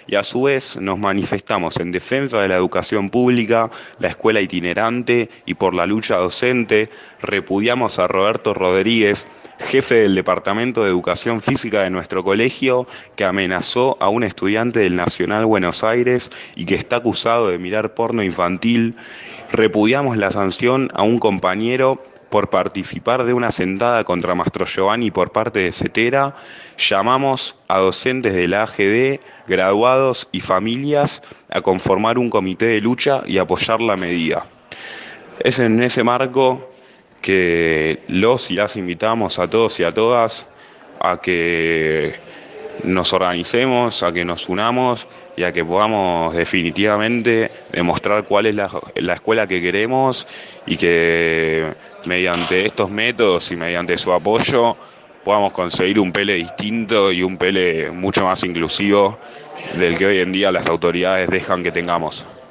y a su vez nos manifestamos en defensa de la educación pública, la escuela itinerante y por la lucha docente. Repudiamos a Roberto Rodríguez, jefe del Departamento de Educación Física de nuestro colegio, que amenazó a un estudiante del Nacional Buenos Aires y que está acusado de mirar porno infantil. Repudiamos la sanción a un compañero por participar de una sentada contra Mastro Giovanni por parte de Cetera. Llamamos a docentes de la AGD, graduados y familias a conformar un comité de lucha y apoyar la medida. Es en ese marco que los y las invitamos a todos y a todas a que nos organicemos, a que nos unamos y a que podamos definitivamente demostrar cuál es la escuela que queremos y que mediante estos métodos y mediante su apoyo podamos conseguir un PELE distinto y un PELE mucho más inclusivo del que hoy en día las autoridades dejan que tengamos.